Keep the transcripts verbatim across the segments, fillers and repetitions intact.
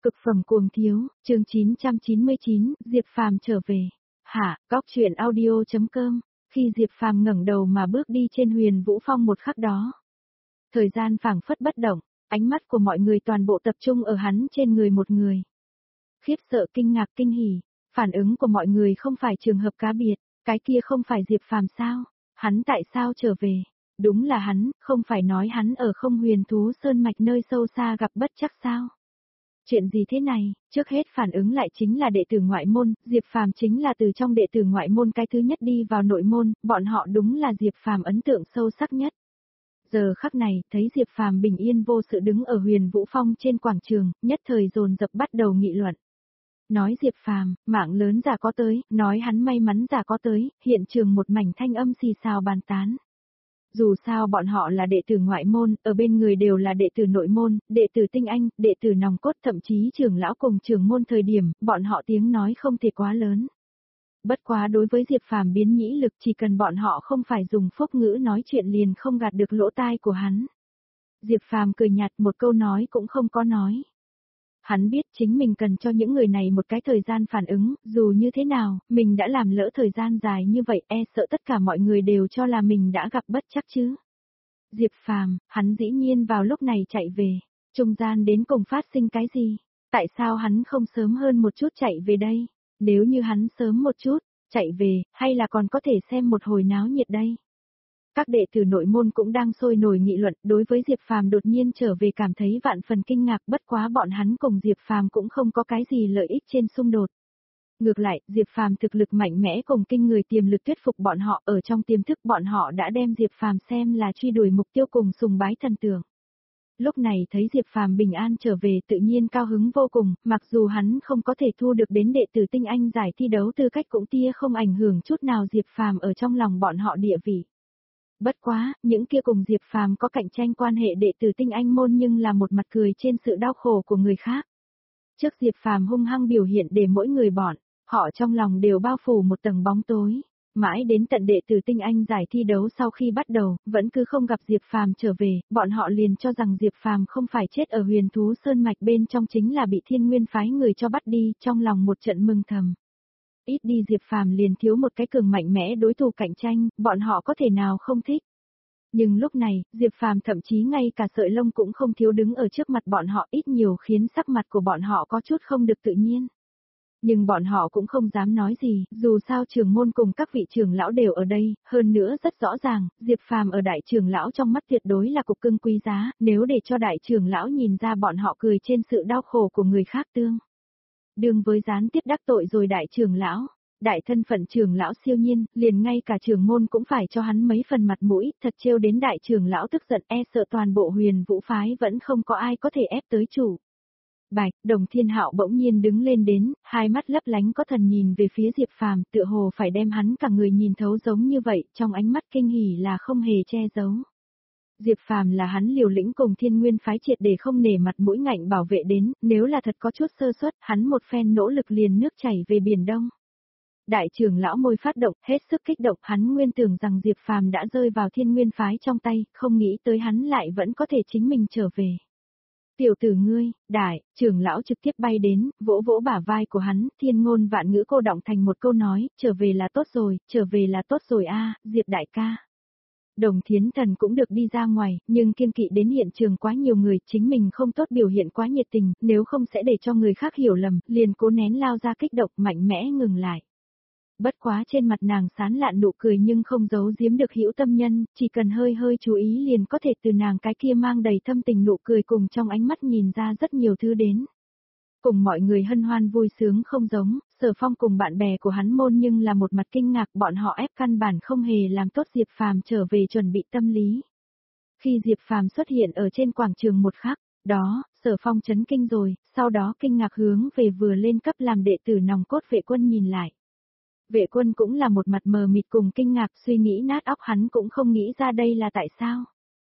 Cực phẩm cuồng thiếu, chương chín trăm chín mươi chín, Diệp Phàm trở về. Hả, góc truyện audio chấm com, khi Diệp Phàm ngẩng đầu mà bước đi trên Huyền Vũ Phong một khắc đó. Thời gian phảng phất bất động, ánh mắt của mọi người toàn bộ tập trung ở hắn trên người một người. Khiếp sợ, kinh ngạc, kinh hỉ, phản ứng của mọi người không phải trường hợp cá biệt, cái kia không phải Diệp Phàm sao? Hắn tại sao trở về? Đúng là hắn, không phải nói hắn ở không Huyền Thú Sơn Mạch nơi sâu xa gặp bất trắc sao? Chuyện gì thế này? Trước hết phản ứng lại chính là đệ tử ngoại môn, Diệp Phàm chính là từ trong đệ tử ngoại môn cái thứ nhất đi vào nội môn, bọn họ đúng là Diệp Phàm ấn tượng sâu sắc nhất. Giờ khắc này, thấy Diệp Phàm bình yên vô sự đứng ở Huyền Vũ Phong trên quảng trường, nhất thời dồn dập bắt đầu nghị luận. Nói Diệp Phàm, mạng lớn giả có tới, nói hắn may mắn giả có tới, hiện trường một mảnh thanh âm xì xào bàn tán. Dù sao bọn họ là đệ tử ngoại môn, ở bên người đều là đệ tử nội môn, đệ tử tinh anh, đệ tử nòng cốt, thậm chí trưởng lão cùng trưởng môn thời điểm, bọn họ tiếng nói không thể quá lớn. Bất quá đối với Diệp Phàm biến nhĩ lực, chỉ cần bọn họ không phải dùng phốc ngữ nói chuyện liền không gạt được lỗ tai của hắn. Diệp Phàm cười nhạt, một câu nói cũng không có nói. Hắn biết chính mình cần cho những người này một cái thời gian phản ứng, dù như thế nào, mình đã làm lỡ thời gian dài như vậy, e sợ tất cả mọi người đều cho là mình đã gặp bất trắc chứ. Diệp Phàm, hắn dĩ nhiên vào lúc này chạy về, trung gian đến cùng phát sinh cái gì? Tại sao hắn không sớm hơn một chút chạy về đây? Nếu như hắn sớm một chút, chạy về, hay là còn có thể xem một hồi náo nhiệt đây? Các đệ tử nội môn cũng đang sôi nổi nghị luận, đối với Diệp Phàm đột nhiên trở về cảm thấy vạn phần kinh ngạc, bất quá bọn hắn cùng Diệp Phàm cũng không có cái gì lợi ích trên xung đột. Ngược lại, Diệp Phàm thực lực mạnh mẽ cùng kinh người tiềm lực thuyết phục bọn họ, ở trong tiềm thức bọn họ đã đem Diệp Phàm xem là truy đuổi mục tiêu cùng sùng bái thần tượng. Lúc này thấy Diệp Phàm bình an trở về tự nhiên cao hứng vô cùng, mặc dù hắn không có thể thu được đến đệ tử tinh anh giải thi đấu tư cách cũng tia không ảnh hưởng chút nào Diệp Phàm ở trong lòng bọn họ địa vị. Bất quá, những kia cùng Diệp Phàm có cạnh tranh quan hệ đệ tử tinh anh môn nhưng là một mặt cười trên sự đau khổ của người khác. Trước Diệp Phàm hung hăng biểu hiện để mỗi người bọn, họ trong lòng đều bao phủ một tầng bóng tối. Mãi đến tận đệ tử tinh anh giải thi đấu sau khi bắt đầu, vẫn cứ không gặp Diệp Phàm trở về, bọn họ liền cho rằng Diệp Phàm không phải chết ở Huyền Thú Sơn Mạch bên trong chính là bị Thiên Nguyên phái người cho bắt đi, trong lòng một trận mừng thầm. Ít đi Diệp Phàm liền thiếu một cái cường mạnh mẽ đối thủ cạnh tranh, bọn họ có thể nào không thích. Nhưng lúc này, Diệp Phàm thậm chí ngay cả sợi lông cũng không thiếu đứng ở trước mặt bọn họ, ít nhiều khiến sắc mặt của bọn họ có chút không được tự nhiên. Nhưng bọn họ cũng không dám nói gì, dù sao trưởng môn cùng các vị trưởng lão đều ở đây, hơn nữa rất rõ ràng, Diệp Phàm ở đại trưởng lão trong mắt tuyệt đối là cục cưng quý giá, nếu để cho đại trưởng lão nhìn ra bọn họ cười trên sự đau khổ của người khác tương. Đương với gián tiếp đắc tội rồi đại trưởng lão, đại thân phận trưởng lão siêu nhiên, liền ngay cả trưởng môn cũng phải cho hắn mấy phần mặt mũi, thật trêu đến đại trưởng lão tức giận, e sợ toàn bộ Huyền Vũ phái vẫn không có ai có thể ép tới chủ. Bạch, Đồng Thiên Hạo bỗng nhiên đứng lên đến, hai mắt lấp lánh có thần nhìn về phía Diệp Phàm, tựa hồ phải đem hắn cả người nhìn thấu giống như vậy, trong ánh mắt kinh hỉ là không hề che giấu. Diệp Phàm là hắn liều lĩnh cùng Thiên Nguyên phái triệt để không nể mặt mũi ngạnh bảo vệ đến, nếu là thật có chút sơ suất, hắn một phen nỗ lực liền nước chảy về biển Đông. Đại trưởng lão môi phát động, hết sức kích động, hắn nguyên tưởng rằng Diệp Phàm đã rơi vào Thiên Nguyên phái trong tay, không nghĩ tới hắn lại vẫn có thể chính mình trở về. Tiểu tử ngươi, đại, trưởng lão trực tiếp bay đến, vỗ vỗ bả vai của hắn, thiên ngôn vạn ngữ cô đọng thành một câu nói, trở về là tốt rồi, trở về là tốt rồi a, Diệp đại ca. Đồng Thiến Thần cũng được đi ra ngoài, nhưng kiêng kỵ đến hiện trường quá nhiều người, chính mình không tốt biểu hiện quá nhiệt tình, nếu không sẽ để cho người khác hiểu lầm, liền cố nén lao ra kích động mạnh mẽ ngừng lại. Bất quá trên mặt nàng sán lạn nụ cười nhưng không giấu giếm được hữu tâm nhân, chỉ cần hơi hơi chú ý liền có thể từ nàng cái kia mang đầy thâm tình nụ cười cùng trong ánh mắt nhìn ra rất nhiều thứ đến. Cùng mọi người hân hoan vui sướng không giống, Sở Phong cùng bạn bè của hắn môn nhưng là một mặt kinh ngạc, bọn họ ép căn bản không hề làm tốt Diệp Phàm trở về chuẩn bị tâm lý. Khi Diệp Phàm xuất hiện ở trên quảng trường một khắc, đó, Sở Phong chấn kinh rồi, sau đó kinh ngạc hướng về vừa lên cấp làm đệ tử nòng cốt Vệ Quân nhìn lại. Vệ Quân cũng là một mặt mờ mịt cùng kinh ngạc, suy nghĩ nát óc, hắn cũng không nghĩ ra đây là tại sao.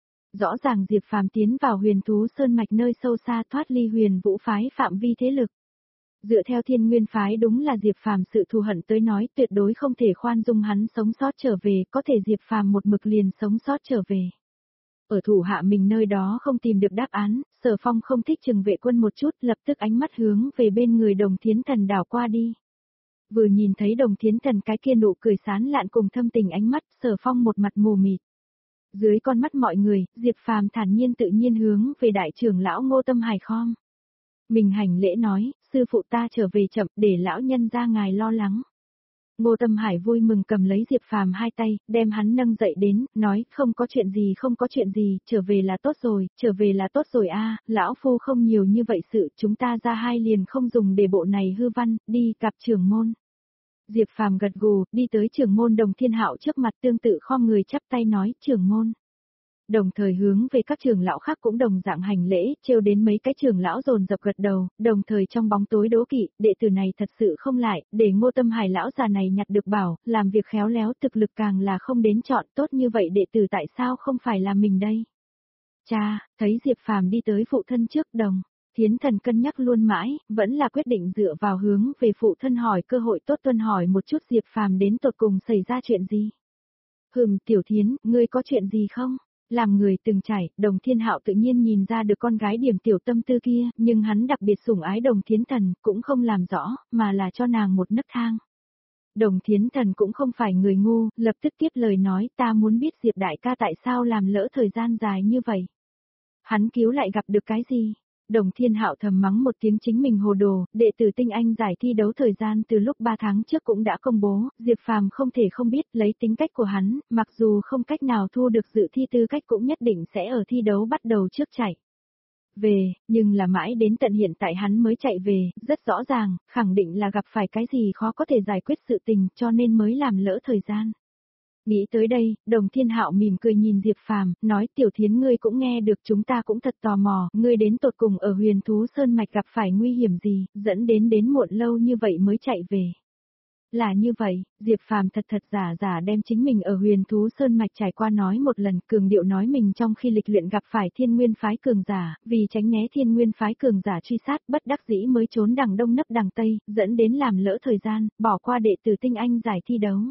Rõ ràng Diệp Phàm tiến vào Huyền Thú Sơn Mạch nơi sâu xa, thoát ly Huyền Vũ phái phạm vi thế lực. Dựa theo Thiên Nguyên phái đúng là Diệp Phàm sự thù hận tới nói tuyệt đối không thể khoan dung hắn sống sót trở về, có thể Diệp Phàm một mực liền sống sót trở về. Ở thủ hạ mình nơi đó không tìm được đáp án, Sở Phong không thích Trừng Vệ Quân một chút, lập tức ánh mắt hướng về bên người Đồng Thiến Thần đảo qua đi. Vừa nhìn thấy Đồng Thiến Thần cái kia nụ cười sán lạn cùng thâm tình ánh mắt, Sở Phong một mặt mù mịt. Dưới con mắt mọi người, Diệp Phàm thản nhiên tự nhiên hướng về đại trưởng lão Ngô Tâm Hải khom. Mình hành lễ nói, sư phụ ta trở về chậm, để lão nhân ra ngài lo lắng. Ngô Tâm Hải vui mừng cầm lấy Diệp Phàm hai tay, đem hắn nâng dậy đến, nói, không có chuyện gì không có chuyện gì, trở về là tốt rồi, trở về là tốt rồi a, lão phu không nhiều như vậy sự, chúng ta ra hai liền không dùng để bộ này hư văn, đi gặp trưởng môn. Diệp Phàm gật gù, đi tới trưởng môn Đồng Thiên Hạo trước mặt tương tự khom người chắp tay nói, trưởng môn. Đồng thời hướng về các trưởng lão khác cũng đồng dạng hành lễ, trêu đến mấy cái trưởng lão dồn dập gật đầu, đồng thời trong bóng tối đố kỵ, đệ tử này thật sự không lại, để Ngô Tâm Hải lão già này nhặt được bảo, làm việc khéo léo thực lực càng là không đến chọn, tốt như vậy đệ tử tại sao không phải là mình đây? Cha, thấy Diệp Phàm đi tới phụ thân trước Đồng Thiến Thần cân nhắc luôn mãi, vẫn là quyết định dựa vào hướng về phụ thân hỏi cơ hội tốt tuân hỏi một chút Diệp Phàm đến tột cùng xảy ra chuyện gì. Hừm, Tiểu Thiến, ngươi có chuyện gì không? Làm người từng trải, Đồng Thiên Hạo tự nhiên nhìn ra được con gái điểm tiểu tâm tư kia, nhưng hắn đặc biệt sủng ái Đồng Thiến Thần, cũng không làm rõ, mà là cho nàng một nấc thang. Đồng Thiến Thần cũng không phải người ngu, lập tức tiếp lời nói ta muốn biết Diệp đại ca tại sao làm lỡ thời gian dài như vậy. Hắn cứu lại gặp được cái gì? Đồng Thiên Hạo thầm mắng một tiếng chính mình hồ đồ, đệ tử Tinh Anh giải thi đấu thời gian từ lúc ba tháng trước cũng đã công bố, Diệp Phàm không thể không biết lấy tính cách của hắn, mặc dù không cách nào thu được dự thi tư cách cũng nhất định sẽ ở thi đấu bắt đầu trước chạy về, nhưng là mãi đến tận hiện tại hắn mới chạy về, rất rõ ràng, khẳng định là gặp phải cái gì khó có thể giải quyết sự tình cho nên mới làm lỡ thời gian. Nghĩ tới đây, Đồng Thiên Hạo mỉm cười nhìn Diệp Phàm, nói Tiểu Thiến ngươi cũng nghe được chúng ta cũng thật tò mò, ngươi đến tột cùng ở Huyền Thú Sơn Mạch gặp phải nguy hiểm gì, dẫn đến đến muộn lâu như vậy mới chạy về. Là như vậy, Diệp Phàm thật thật giả giả đem chính mình ở Huyền Thú Sơn Mạch trải qua nói một lần, cường điệu nói mình trong khi lịch luyện gặp phải Thiên Nguyên phái cường giả, vì tránh né Thiên Nguyên phái cường giả truy sát, bất đắc dĩ mới trốn đằng đông nấp đằng tây, dẫn đến làm lỡ thời gian, bỏ qua đệ tử Tinh Anh giải thi đấu.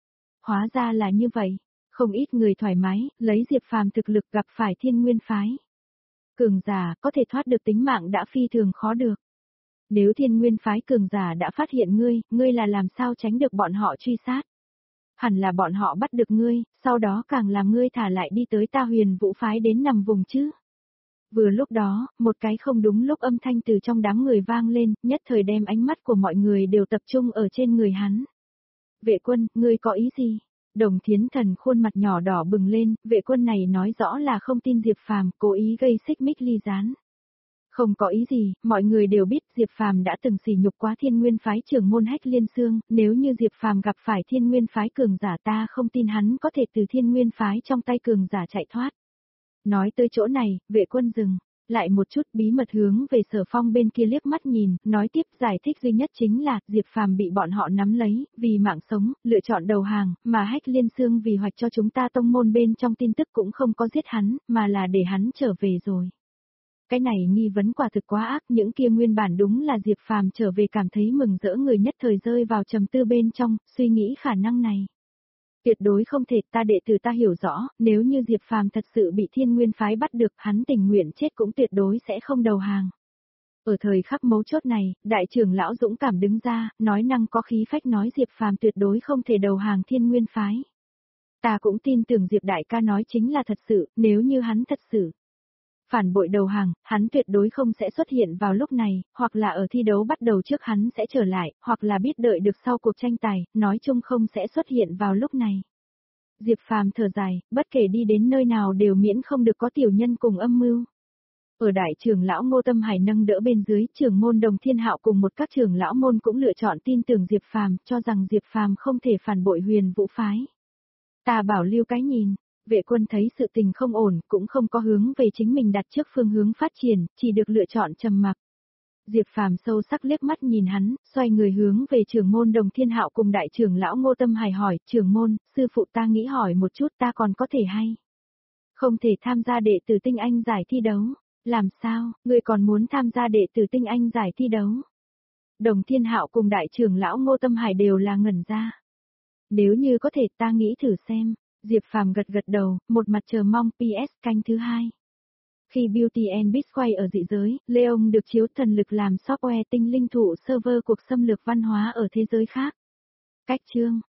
Hóa ra là như vậy, không ít người thoải mái, lấy Diệp Phàm thực lực gặp phải Thiên Nguyên phái cường giả, có thể thoát được tính mạng đã phi thường khó được. Nếu Thiên Nguyên phái cường giả đã phát hiện ngươi, ngươi là làm sao tránh được bọn họ truy sát? Hẳn là bọn họ bắt được ngươi, sau đó càng làm ngươi thả lại đi tới ta Huyền Vũ phái đến nằm vùng chứ. Vừa lúc đó, một cái không đúng lúc âm thanh từ trong đám người vang lên, nhất thời đem ánh mắt của mọi người đều tập trung ở trên người hắn. Vệ Quân, ngươi có ý gì? Đồng Thiến Thần khuôn mặt nhỏ đỏ bừng lên, Vệ Quân này nói rõ là không tin Diệp Phàm, cố ý gây xích mích ly gián. Không có ý gì, mọi người đều biết Diệp Phàm đã từng sỉ nhục quá Thiên Nguyên phái trưởng môn Hách Liên Xương, nếu như Diệp Phàm gặp phải Thiên Nguyên phái cường giả ta không tin hắn có thể từ Thiên Nguyên phái trong tay cường giả chạy thoát. Nói tới chỗ này, Vệ Quân dừng lại một chút, bí mật hướng về Sở Phong bên kia liếc mắt nhìn, nói tiếp giải thích duy nhất chính là Diệp Phàm bị bọn họ nắm lấy, vì mạng sống, lựa chọn đầu hàng, mà Hách Liên Xương vì hoạch cho chúng ta tông môn bên trong tin tức cũng không có giết hắn, mà là để hắn trở về rồi. Cái này nghi vấn quả thực quá ác, những kia nguyên bản đúng là Diệp Phàm trở về cảm thấy mừng rỡ người nhất thời rơi vào trầm tư bên trong, suy nghĩ khả năng này. Tuyệt đối không thể, ta đệ tử ta hiểu rõ, nếu như Diệp Phàm thật sự bị Thiên Nguyên phái bắt được, hắn tình nguyện chết cũng tuyệt đối sẽ không đầu hàng. Ở thời khắc mấu chốt này, đại trưởng lão dũng cảm đứng ra, nói năng có khí phách nói Diệp Phàm tuyệt đối không thể đầu hàng Thiên Nguyên phái. Ta cũng tin tưởng Diệp đại ca nói chính là thật sự, nếu như hắn thật sự phản bội đầu hàng, hắn tuyệt đối không sẽ xuất hiện vào lúc này, hoặc là ở thi đấu bắt đầu trước hắn sẽ trở lại, hoặc là biết đợi được sau cuộc tranh tài, nói chung không sẽ xuất hiện vào lúc này. Diệp Phàm thở dài, bất kể đi đến nơi nào đều miễn không được có tiểu nhân cùng âm mưu. Ở đại trưởng lão Ngô Tâm Hải nâng đỡ bên dưới, trưởng môn Đồng Thiên Hạo cùng một các trưởng lão môn cũng lựa chọn tin tưởng Diệp Phàm, cho rằng Diệp Phàm không thể phản bội Huyền Vũ phái. Ta bảo lưu cái nhìn. Vệ Quân thấy sự tình không ổn, cũng không có hướng về chính mình đặt trước phương hướng phát triển, chỉ được lựa chọn trầm mặc. Diệp Phàm sâu sắc liếc mắt nhìn hắn, xoay người hướng về trưởng môn Đồng Thiên Hạo cùng đại trưởng lão Ngô Tâm Hải hỏi, trưởng môn, sư phụ ta nghĩ hỏi một chút ta còn có thể hay không thể tham gia đệ tử Tinh Anh giải thi đấu. Làm sao, ngươi còn muốn tham gia đệ tử Tinh Anh giải thi đấu? Đồng Thiên Hạo cùng đại trưởng lão Ngô Tâm Hải đều là ngẩn ra. Nếu như có thể ta nghĩ thử xem. Diệp Phàm gật gật đầu, một mặt chờ mong pê ét canh thứ hai. Khi Beauty and Beast quay ở dị giới, Leon được chiếu thần lực làm software tinh linh thủ server cuộc xâm lược văn hóa ở thế giới khác. Cách chương